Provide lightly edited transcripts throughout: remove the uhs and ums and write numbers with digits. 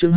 Chương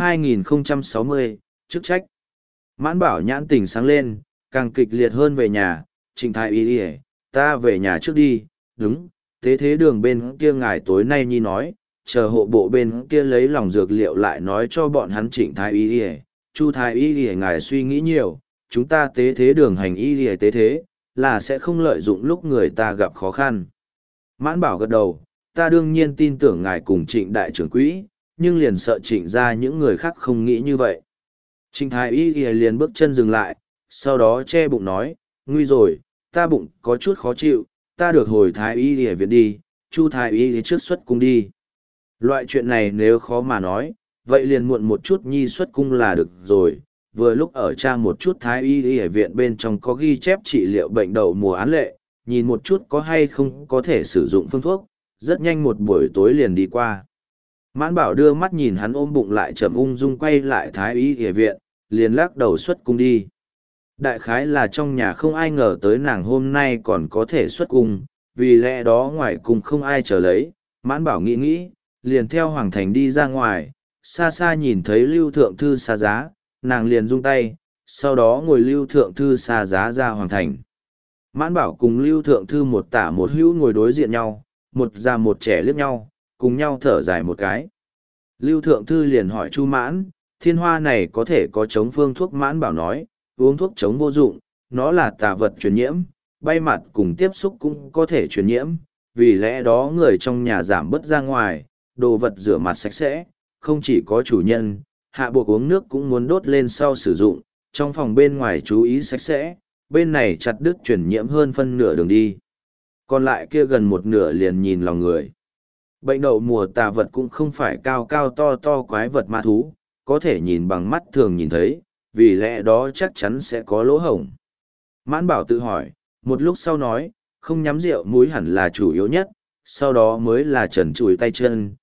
2060, chức trách. Mãn Bảo nhãn tình sáng lên, càng kịch liệt hơn về nhà. Trịnh thái y đi, ta về nhà trước đi. Đúng, tế thế đường bên kia ngài tối nay nhi nói, chờ hộ bộ bên kia lấy lòng dược liệu lại nói cho bọn hắn Trịnh thái y đi. Chu thái y đi, ngài suy nghĩ nhiều, chúng ta tế thế đường hành y đi tế thế, là sẽ không lợi dụng lúc người ta gặp khó khăn. Mãn Bảo gật đầu, ta đương nhiên tin tưởng ngài cùng Trịnh đại trưởng quỹ, nhưng liền sợ Trịnh ra những người khác không nghĩ như vậy. Trịnh thái y liền bước chân dừng lại, sau đó che bụng nói, nguy rồi, ta bụng có chút khó chịu, ta được hồi thái y viện đi, Chu thái y trước xuất cung đi. Loại chuyện này nếu khó mà nói, vậy liền muộn một chút nhi xuất cung là được rồi. Vừa lúc ở tra một chút thái y ở viện bên trong có ghi chép trị liệu bệnh đậu mùa án lệ, nhìn một chút có hay không có thể sử dụng phương thuốc, rất nhanh một buổi tối liền đi qua. Mãn Bảo đưa mắt nhìn hắn ôm bụng lại chậm ung dung quay lại thái y ở viện, liền lắc đầu xuất cung đi. Đại khái là trong nhà không ai ngờ tới nàng hôm nay còn có thể xuất cung, vì lẽ đó ngoài cung không ai chờ lấy, Mãn Bảo nghĩ nghĩ, liền theo Hoàng Thành đi ra ngoài, xa xa nhìn thấy Lưu Thượng Thư xa giá, nàng liền rung tay, sau đó ngồi Lưu Thượng Thư xa giá ra Hoàng Thành. Mãn Bảo cùng Lưu Thượng Thư một tả một hữu ngồi đối diện nhau, một già một trẻ liếc nhau, cùng nhau thở dài một cái. Lưu Thượng Thư liền hỏi Chu Mãn, thiên hoa này có thể có chống phương thuốc? Mãn Bảo nói, uống thuốc chống vô dụng, nó là tà vật truyền nhiễm, bay mặt cùng tiếp xúc cũng có thể truyền nhiễm, vì lẽ đó người trong nhà giảm bớt ra ngoài, đồ vật rửa mặt sạch sẽ, không chỉ có chủ nhân, hạ buộc uống nước cũng muốn đốt lên sau sử dụng, trong phòng bên ngoài chú ý sạch sẽ, bên này chặt đứt truyền nhiễm hơn phân nửa đường đi. Còn lại kia gần một nửa liền nhìn lòng người. Bệnh đậu mùa tà vật cũng không phải cao cao to to quái vật ma thú, có thể nhìn bằng mắt thường nhìn thấy, vì lẽ đó chắc chắn sẽ có lỗ hổng. Mãn Bảo tự hỏi, một lúc sau nói, không nhắm rượu mũi hẳn là chủ yếu nhất, sau đó mới là trần trụi tay chân.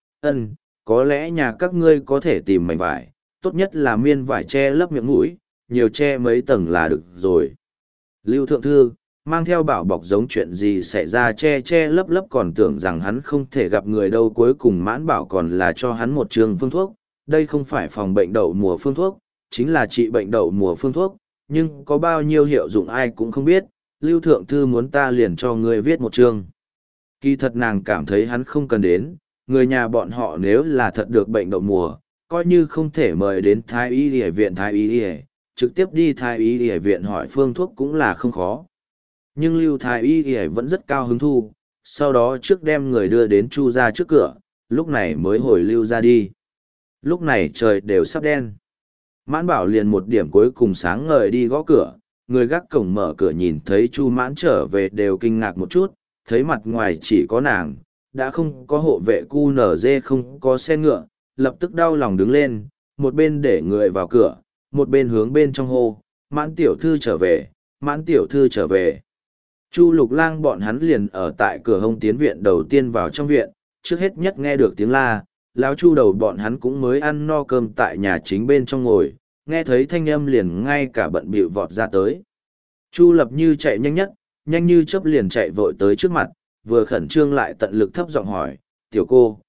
Có lẽ nhà các ngươi có thể tìm mảnh vải, tốt nhất là miên vải che lấp miệng mũi, nhiều che mấy tầng là được rồi. Lưu Thượng Thư, mang theo bảo bọc giống chuyện gì xảy ra che che lấp lấp còn tưởng rằng hắn không thể gặp người đâu, cuối cùng Mãn Bảo còn là cho hắn một trường phương thuốc, đây không phải phòng bệnh đậu mùa phương thuốc, chính là trị bệnh đậu mùa phương thuốc, nhưng có bao nhiêu hiệu dụng ai cũng không biết, Lưu Thượng Thư muốn ta liền cho ngươi viết một chương. Kỳ thật nàng cảm thấy hắn không cần đến, người nhà bọn họ nếu là thật được bệnh đậu mùa, coi như không thể mời đến Thái y y viện Thái y y, trực tiếp đi Thái y y viện hỏi phương thuốc cũng là không khó. Nhưng Lưu Thái y y vẫn rất cao hứng thu, sau đó trước đem người đưa đến Chu ra trước cửa, lúc này mới hồi Lưu ra đi. Lúc này trời đều sắp đen. Mãn Bảo liền một điểm cuối cùng sáng ngời đi gõ cửa, người gác cổng mở cửa nhìn thấy Chu Mãn trở về đều kinh ngạc một chút, thấy mặt ngoài chỉ có nàng, đã không có hộ vệ QNZ, không có xe ngựa, lập tức đau lòng đứng lên, một bên để người vào cửa, một bên hướng bên trong hô, Mãn tiểu thư trở về, Mãn tiểu thư trở về. Chu Lục Lang bọn hắn liền ở tại cửa hông tiến viện đầu tiên vào trong viện, trước hết nhất nghe được tiếng la, lão Chu đầu bọn hắn cũng mới ăn no cơm tại nhà chính bên trong ngồi, nghe thấy thanh âm liền ngay cả bận bịu vọt ra tới. Chu Lập Như chạy nhanh nhất, nhanh như chớp liền chạy vội tới trước mặt, vừa khẩn trương lại tận lực thấp giọng hỏi, tiểu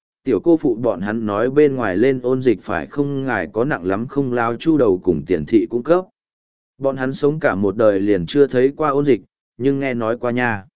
cô phụ bọn hắn nói bên ngoài lên ôn dịch phải không, ngài có nặng lắm không? Lão Chu đầu cùng tiền thị cung cấp. Bọn hắn sống cả một đời liền chưa thấy qua ôn dịch, nhưng nghe nói qua nha.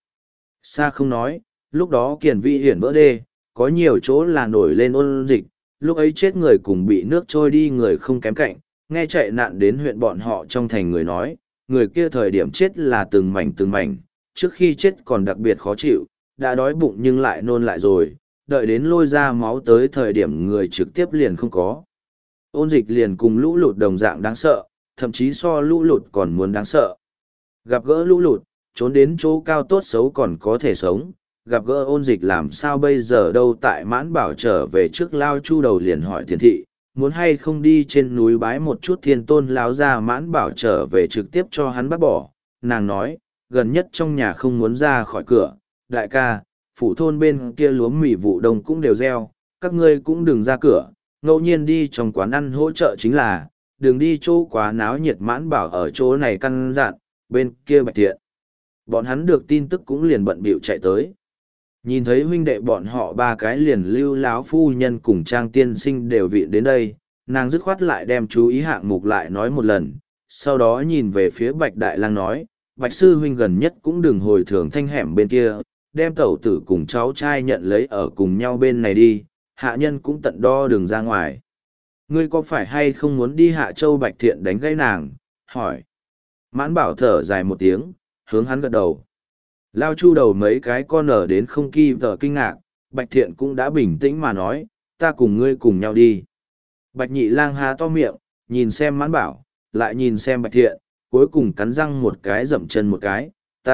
Xa không nói, lúc đó Kiền Vi hiển vỡ đê, có nhiều chỗ là nổi lên ôn dịch, lúc ấy chết người cùng bị nước trôi đi người không kém cạnh, nghe chạy nạn đến huyện bọn họ trong thành người nói, người kia thời điểm chết là từng mảnh, trước khi chết còn đặc biệt khó chịu, đã đói bụng nhưng lại nôn lại rồi, đợi đến lôi ra máu tới thời điểm người trực tiếp liền không có. Ôn dịch liền cùng lũ lụt đồng dạng đáng sợ, thậm chí so lũ lụt còn muốn đáng sợ. Gặp gỡ lũ lụt, trốn đến chỗ cao tốt xấu còn có thể sống, gặp gỡ ôn dịch làm sao bây giờ đâu? Tại Mãn Bảo trở về trước, Lao Chu đầu liền hỏi tiền thị, muốn hay không đi trên núi bái một chút thiên tôn lão ra. Mãn Bảo trở về trực tiếp cho hắn bắt bỏ, nàng nói, gần nhất trong nhà không muốn ra khỏi cửa, đại ca, phủ thôn bên kia lúa mì vụ đông cũng đều gieo, các ngươi cũng đừng ra cửa, ngẫu nhiên đi trong quán ăn hỗ trợ chính là, đừng đi chỗ quá náo nhiệt. Mãn Bảo ở chỗ này căn dặn, bên kia Bạch Thiện. Bọn hắn được tin tức cũng liền bận bịu chạy tới. Nhìn thấy huynh đệ bọn họ ba cái liền Lưu lão phu nhân cùng Trang tiên sinh đều viện đến đây, nàng dứt khoát lại đem chú ý hạng mục lại nói một lần, sau đó nhìn về phía Bạch Đại Lang nói, Bạch Sư Huynh gần nhất cũng đừng hồi thường thanh hẻm bên kia, đem tẩu tử cùng cháu trai nhận lấy ở cùng nhau bên này đi, hạ nhân cũng tận đo đường ra ngoài. Ngươi có phải hay không muốn đi Hạ Châu? Bạch Thiện đánh gãy nàng, hỏi. Mãn Bảo thở dài một tiếng, hướng hắn gật đầu. Lao Chu đầu mấy cái con ở đến không kỳ vợ kinh ngạc, Bạch Thiện cũng đã bình tĩnh mà nói, ta cùng ngươi cùng nhau đi. Bạch Nhị Lang há to miệng, nhìn xem Mãn Bảo, lại nhìn xem Bạch Thiện, cuối cùng cắn răng một cái dậm chân một cái,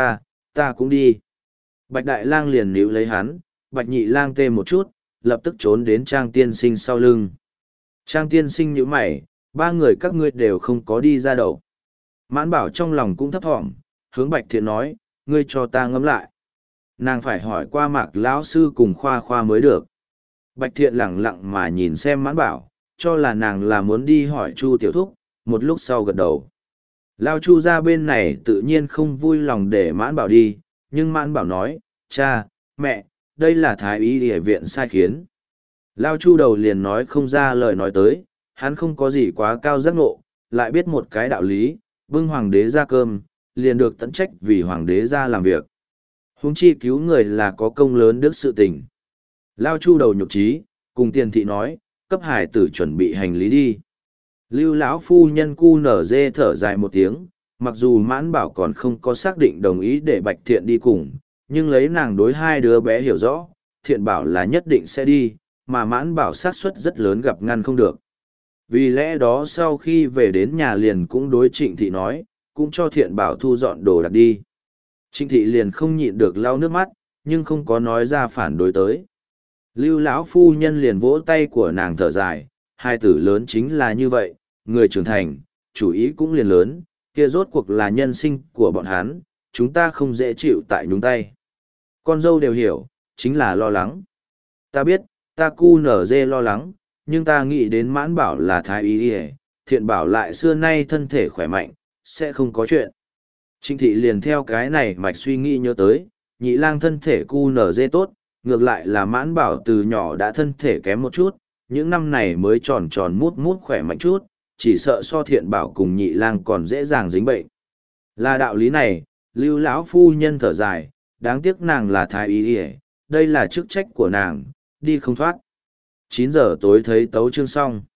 ta cũng đi. Bạch Đại Lang liền níu lấy hắn, Bạch Nhị Lang tê một chút, lập tức trốn đến Trang Tiên Sinh sau lưng. Trang Tiên Sinh nhíu mày, ba người các ngươi đều không có đi ra đầu. Mãn Bảo trong lòng cũng thấp thỏm, hướng Bạch Thiện nói, ngươi cho ta ngẫm lại. Nàng phải hỏi qua Mạc lão sư cùng Khoa Khoa mới được. Bạch Thiện lẳng lặng mà nhìn xem Mãn Bảo, cho là nàng là muốn đi hỏi Chu Tiểu Thúc, một lúc sau gật đầu. Lao Chu ra bên này tự nhiên không vui lòng để Mãn Bảo đi, nhưng Mãn Bảo nói, cha, mẹ, đây là Thái y y viện sai khiến. Lao Chu đầu liền nói không ra lời nói tới, hắn không có gì quá cao giác ngộ, lại biết một cái đạo lý, bưng hoàng đế ra cơm, liền được tận trách vì hoàng đế ra làm việc. Huống chi cứu người là có công lớn đức sự tình. Lao Chu đầu nhục trí, cùng Tiền thị nói, cấp hải tử chuẩn bị hành lý đi. Lưu lão phu nhân cu nở dê thở dài một tiếng, mặc dù Mãn Bảo còn không có xác định đồng ý để Bạch Thiện đi cùng, nhưng lấy nàng đối hai đứa bé hiểu rõ, Thiện bảo là nhất định sẽ đi, mà Mãn Bảo xác suất rất lớn gặp ngăn không được. Vì lẽ đó sau khi về đến nhà liền cũng đối Trịnh thị nói, cũng cho Thiện bảo thu dọn đồ đạc đi. Trịnh thị liền không nhịn được lau nước mắt, nhưng không có nói ra phản đối tới. Lưu lão phu nhân liền vỗ tay của nàng thở dài, hai tử lớn chính là như vậy, người trưởng thành, chủ ý cũng liền lớn, kia rốt cuộc là nhân sinh của bọn hắn, chúng ta không dễ chịu tại nhúng tay. Con dâu đều hiểu, chính là lo lắng. Ta biết, ta cu nở dê lo lắng, nhưng ta nghĩ đến Mãn Bảo là Thái y y, Thiện bảo lại xưa nay thân thể khỏe mạnh, sẽ không có chuyện. Trịnh thị liền theo cái này mạch suy nghĩ nhớ tới, Nhị Lang thân thể cu nở dê tốt, ngược lại là Mãn Bảo từ nhỏ đã thân thể kém một chút, những năm này mới tròn tròn mút mút khỏe mạnh chút, chỉ sợ so Thiện bảo cùng Nhị Lang còn dễ dàng dính bệnh. Là đạo lý này, Lưu lão phu nhân thở dài, đáng tiếc nàng là Thái y y, đây là chức trách của nàng, đi không thoát. 9 giờ tối thấy tấu chương xong.